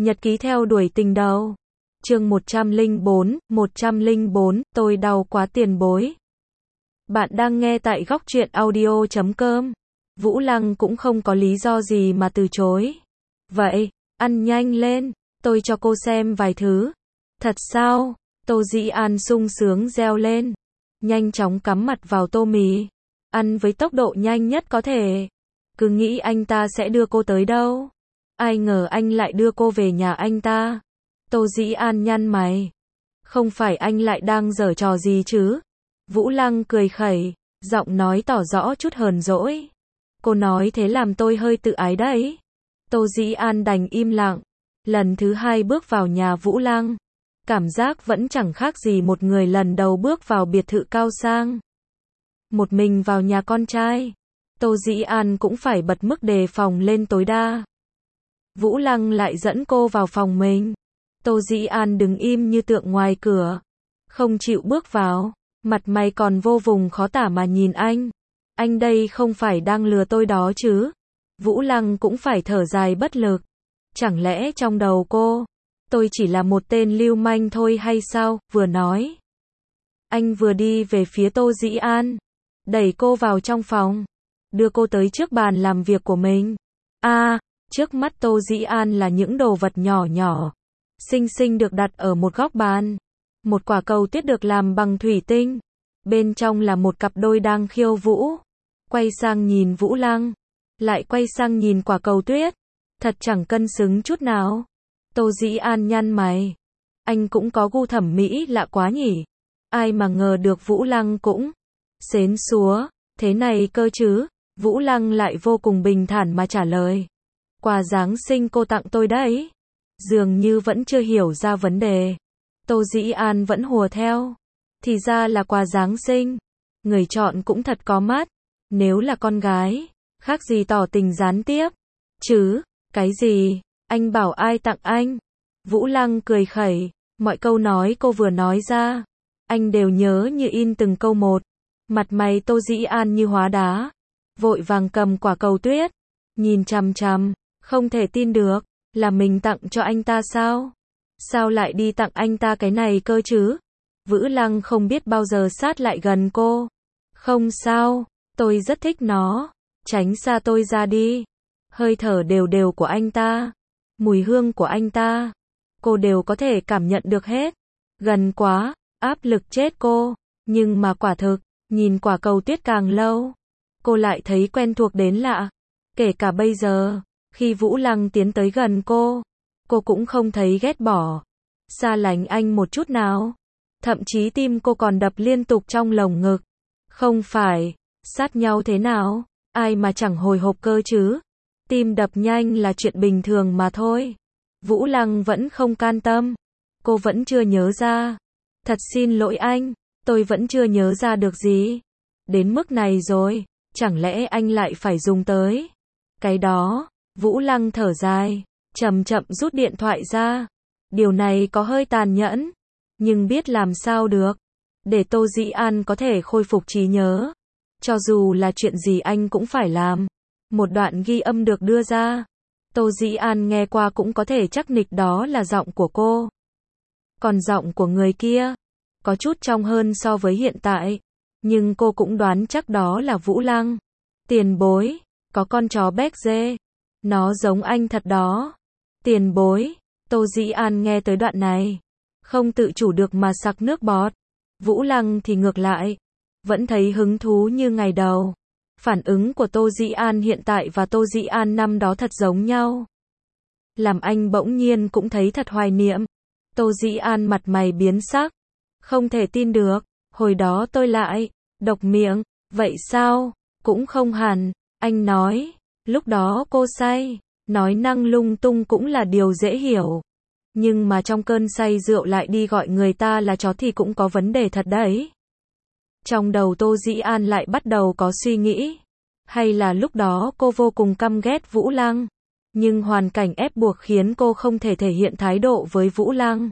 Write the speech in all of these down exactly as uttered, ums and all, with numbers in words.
Nhật ký theo đuổi tình đầu. Chương một trăm lẻ bốn, một trăm lẻ bốn, tôi đau quá tiền bối. Bạn đang nghe tại góc truyện audio chấm com. Vũ Lăng cũng không có lý do gì mà từ chối. Vậy, ăn nhanh lên, tôi cho cô xem vài thứ. Thật sao? Tô Dĩ An sung sướng reo lên. Nhanh chóng cắm mặt vào tô mì. Ăn với tốc độ nhanh nhất có thể. Cứ nghĩ anh ta sẽ đưa cô tới đâu. Ai ngờ anh lại đưa cô về nhà anh ta. Tô Dĩ An nhăn mày. Không phải anh lại đang giở trò gì chứ? Vũ Lăng cười khẩy, giọng nói tỏ rõ chút hờn dỗi. Cô nói thế làm tôi hơi tự ái đấy. Tô Dĩ An đành im lặng. Lần thứ hai bước vào nhà Vũ Lăng. Cảm giác vẫn chẳng khác gì một người lần đầu bước vào biệt thự cao sang. Một mình vào nhà con trai. Tô Dĩ An cũng phải bật mức đề phòng lên tối đa. Vũ Lăng lại dẫn cô vào phòng mình. Tô Dĩ An đứng im như tượng ngoài cửa. Không chịu bước vào. Mặt mày còn vô vùng khó tả mà nhìn anh. Anh đây không phải đang lừa tôi đó chứ. Vũ Lăng cũng phải thở dài bất lực. Chẳng lẽ trong đầu cô, tôi chỉ là một tên lưu manh thôi hay sao? Vừa nói. Anh vừa đi về phía Tô Dĩ An. Đẩy cô vào trong phòng. Đưa cô tới trước bàn làm việc của mình. À, trước mắt Tô Dĩ An là những đồ vật nhỏ nhỏ. Xinh xinh được đặt ở một góc bàn. Một quả cầu tuyết được làm bằng thủy tinh. Bên trong là một cặp đôi đang khiêu vũ. Quay sang nhìn Vũ Lăng. Lại quay sang nhìn quả cầu tuyết. Thật chẳng cân xứng chút nào. Tô Dĩ An nhăn mày. Anh cũng có gu thẩm mỹ lạ quá nhỉ. Ai mà ngờ được Vũ Lăng cũng xến xúa. Thế này cơ chứ. Vũ Lăng lại vô cùng bình thản mà trả lời. Quà Giáng sinh cô tặng tôi đấy. Dường như vẫn chưa hiểu ra vấn đề. Tô Dĩ An vẫn hùa theo. Thì ra là quà Giáng sinh. Người chọn cũng thật có mắt. Nếu là con gái, khác gì tỏ tình gián tiếp. Chứ, cái gì, anh bảo ai tặng anh? Vũ Lăng cười khẩy, mọi câu nói cô vừa nói ra. Anh đều nhớ như in từng câu một. Mặt mày Tô Dĩ An như hóa đá. Vội vàng cầm quả cầu tuyết. Nhìn chằm chằm, không thể tin được. Là mình tặng cho anh ta sao? Sao lại đi tặng anh ta cái này cơ chứ? Vũ Lăng không biết bao giờ sát lại gần cô. Không sao, tôi rất thích nó. Tránh xa tôi ra đi. Hơi thở đều đều của anh ta. Mùi hương của anh ta. Cô đều có thể cảm nhận được hết. Gần quá, áp lực chết cô. Nhưng mà quả thực, nhìn quả cầu tuyết càng lâu. Cô lại thấy quen thuộc đến lạ. Kể cả bây giờ, khi Vũ Lăng tiến tới gần cô. Cô cũng không thấy ghét bỏ. Xa lánh anh một chút nào. Thậm chí tim cô còn đập liên tục trong lồng ngực. Không phải, sát nhau thế nào, ai mà chẳng hồi hộp cơ chứ. Tim đập nhanh là chuyện bình thường mà thôi. Vũ Lăng vẫn không can tâm. Cô vẫn chưa nhớ ra. Thật xin lỗi anh, tôi vẫn chưa nhớ ra được gì. Đến mức này rồi, chẳng lẽ anh lại phải dùng tới cái đó. Vũ Lăng thở dài, chậm chậm rút điện thoại ra. Điều này có hơi tàn nhẫn. Nhưng biết làm sao được. Để Tô Dĩ An có thể khôi phục trí nhớ. Cho dù là chuyện gì anh cũng phải làm. Một đoạn ghi âm được đưa ra. Tô Dĩ An nghe qua cũng có thể chắc nịch đó là giọng của cô. Còn giọng của người kia, có chút trong hơn so với hiện tại. Nhưng cô cũng đoán chắc đó là Vũ Lăng. Tiền bối, có con chó béc dê. Nó giống anh thật đó. Tiền bối, Tô Dĩ An nghe tới đoạn này. Không tự chủ được mà sặc nước bọt. Vũ Lăng thì ngược lại. Vẫn thấy hứng thú như ngày đầu. Phản ứng của Tô Dĩ An hiện tại và Tô Dĩ An năm đó thật giống nhau. Làm anh bỗng nhiên cũng thấy thật hoài niệm. Tô Dĩ An mặt mày biến sắc. Không thể tin được. Hồi đó tôi lại độc miệng. Vậy sao? Cũng không hẳn. Anh nói. Lúc đó cô say. Nói năng lung tung cũng là điều dễ hiểu. Nhưng mà trong cơn say rượu lại đi gọi người ta là chó thì cũng có vấn đề thật đấy. Trong đầu Tô Dĩ An lại bắt đầu có suy nghĩ. Hay là lúc đó cô vô cùng căm ghét Vũ Lăng. Nhưng hoàn cảnh ép buộc khiến cô không thể thể hiện thái độ với Vũ Lăng.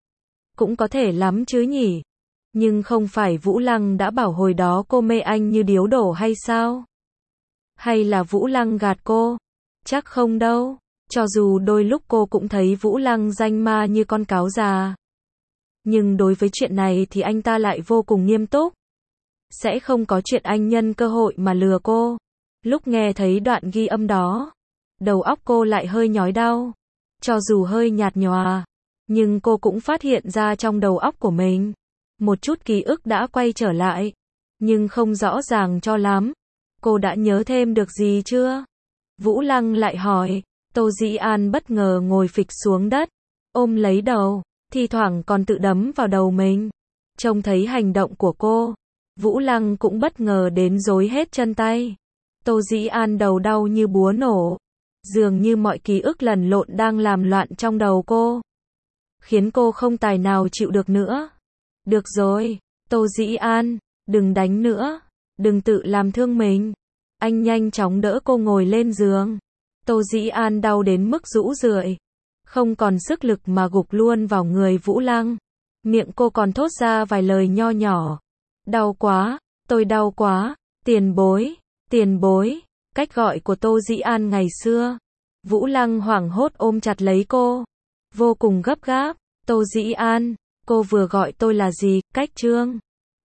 Cũng có thể lắm chứ nhỉ. Nhưng không phải Vũ Lăng đã bảo hồi đó cô mê anh như điếu đổ hay sao? Hay là Vũ Lăng gạt cô? Chắc không đâu. Cho dù đôi lúc cô cũng thấy Vũ Lăng danh ma như con cáo già. Nhưng đối với chuyện này thì anh ta lại vô cùng nghiêm túc. Sẽ không có chuyện anh nhân cơ hội mà lừa cô. Lúc nghe thấy đoạn ghi âm đó, đầu óc cô lại hơi nhói đau. Cho dù hơi nhạt nhòa, nhưng cô cũng phát hiện ra trong đầu óc của mình, một chút ký ức đã quay trở lại, nhưng không rõ ràng cho lắm. Cô đã nhớ thêm được gì chưa? Vũ Lăng lại hỏi. Tô Dĩ An bất ngờ ngồi phịch xuống đất, ôm lấy đầu, thi thoảng còn tự đấm vào đầu mình. Trông thấy hành động của cô, Vũ Lăng cũng bất ngờ đến rối hết chân tay. Tô Dĩ An đầu đau như búa nổ, dường như mọi ký ức lẫn lộn đang làm loạn trong đầu cô, khiến cô không tài nào chịu được nữa. Được rồi, Tô Dĩ An, đừng đánh nữa, đừng tự làm thương mình. Anh nhanh chóng đỡ cô ngồi lên giường. Tô Dĩ An đau đến mức rũ rượi, không còn sức lực mà gục luôn vào người Vũ Lăng. Miệng cô còn thốt ra vài lời nho nhỏ. Đau quá, tôi đau quá, tiền bối, tiền bối, cách gọi của Tô Dĩ An ngày xưa. Vũ Lăng hoảng hốt ôm chặt lấy cô, vô cùng gấp gáp. Tô Dĩ An, cô vừa gọi tôi là gì, cách Trương?